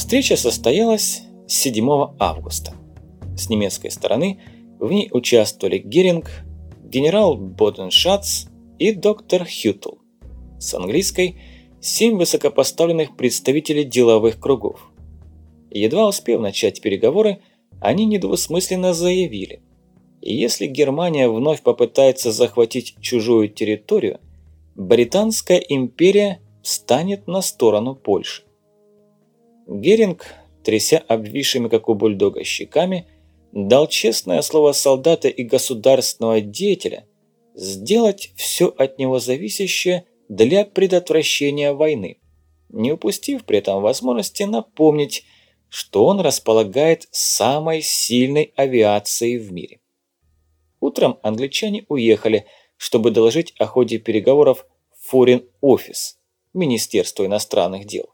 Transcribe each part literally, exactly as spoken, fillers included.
Встреча состоялась седьмого августа. С немецкой стороны в ней участвовали Геринг, генерал Боденшац и доктор Хютл. С английской – семь высокопоставленных представителей деловых кругов. Едва успев начать переговоры, они недвусмысленно заявили: если Германия вновь попытается захватить чужую территорию, Британская империя встанет на сторону Польши. Геринг, тряся обвисшими как у бульдога щеками, дал честное слово солдата и государственного деятеля сделать все от него зависящее для предотвращения войны, не упустив при этом возможности напомнить, что он располагает самой сильной авиацией в мире. Утром англичане уехали, чтобы доложить о ходе переговоров в Foreign Office, Министерство иностранных дел.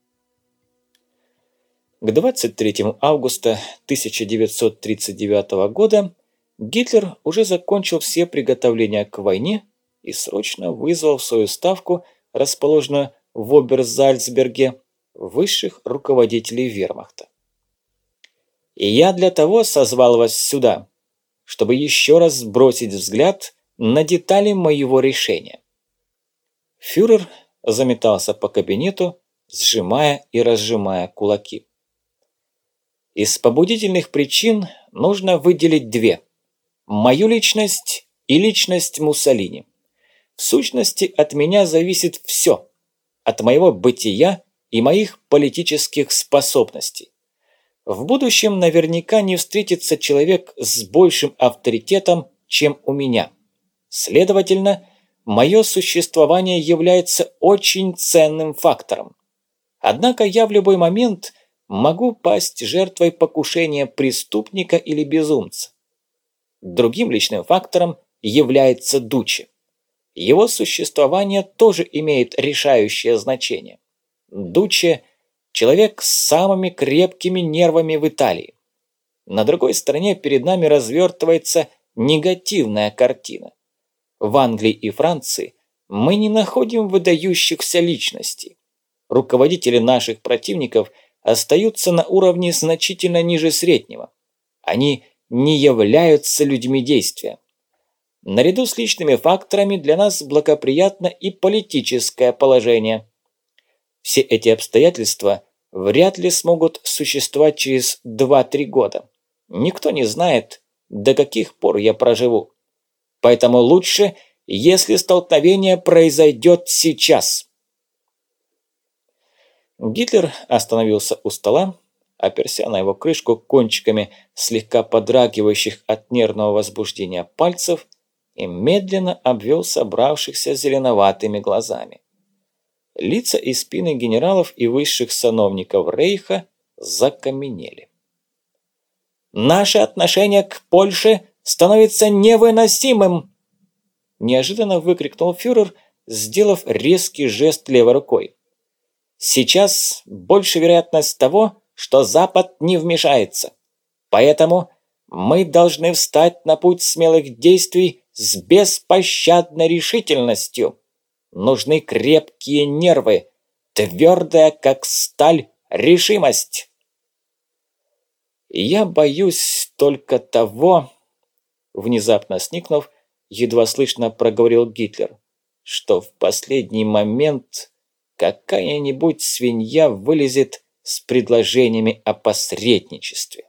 К двадцать третьему августа тысяча девятьсот тридцать девятого года Гитлер уже закончил все приготовления к войне и срочно вызвал в свою ставку, расположенную в Оберзальцберге, высших руководителей вермахта. «И я для того созвал вас сюда, чтобы еще раз бросить взгляд на детали моего решения». Фюрер заметался по кабинету, сжимая и разжимая кулаки. Из побудительных причин нужно выделить две: мою личность и личность Муссолини. В сущности, от меня зависит все, от моего бытия и моих политических способностей. В будущем наверняка не встретится человек с большим авторитетом, чем у меня. Следовательно, мое существование является очень ценным фактором. Однако я в любой момент могу пасть жертвой покушения преступника или безумца. Другим личным фактором является Дуччи. Его существование тоже имеет решающее значение. Дуччи – человек с самыми крепкими нервами в Италии. На другой стороне перед нами развертывается негативная картина. В Англии и Франции мы не находим выдающихся личностей. Руководители наших противников остаются на уровне значительно ниже среднего. Они не являются людьми действия. Наряду с личными факторами для нас благоприятно и политическое положение. Все эти обстоятельства вряд ли смогут существовать через два-три года. Никто не знает, до каких пор я проживу. Поэтому лучше, если столкновение произойдет сейчас. Гитлер остановился у стола, оперся на его крышку кончиками слегка подрагивающих от нервного возбуждения пальцев и медленно обвел собравшихся зеленоватыми глазами. Лица и спины генералов и высших сановников Рейха закаменели. «Наше отношение к Польше становится невыносимым!» Неожиданно выкрикнул фюрер, сделав резкий жест левой рукой. «Сейчас больше вероятность того, что Запад не вмешается. Поэтому мы должны встать на путь смелых действий с беспощадной решительностью. Нужны крепкие нервы, твердая, как сталь, решимость». «Я боюсь только того», — внезапно сникнув, едва слышно проговорил Гитлер, «что в последний момент какая-нибудь свинья вылезет с предложениями о посредничестве».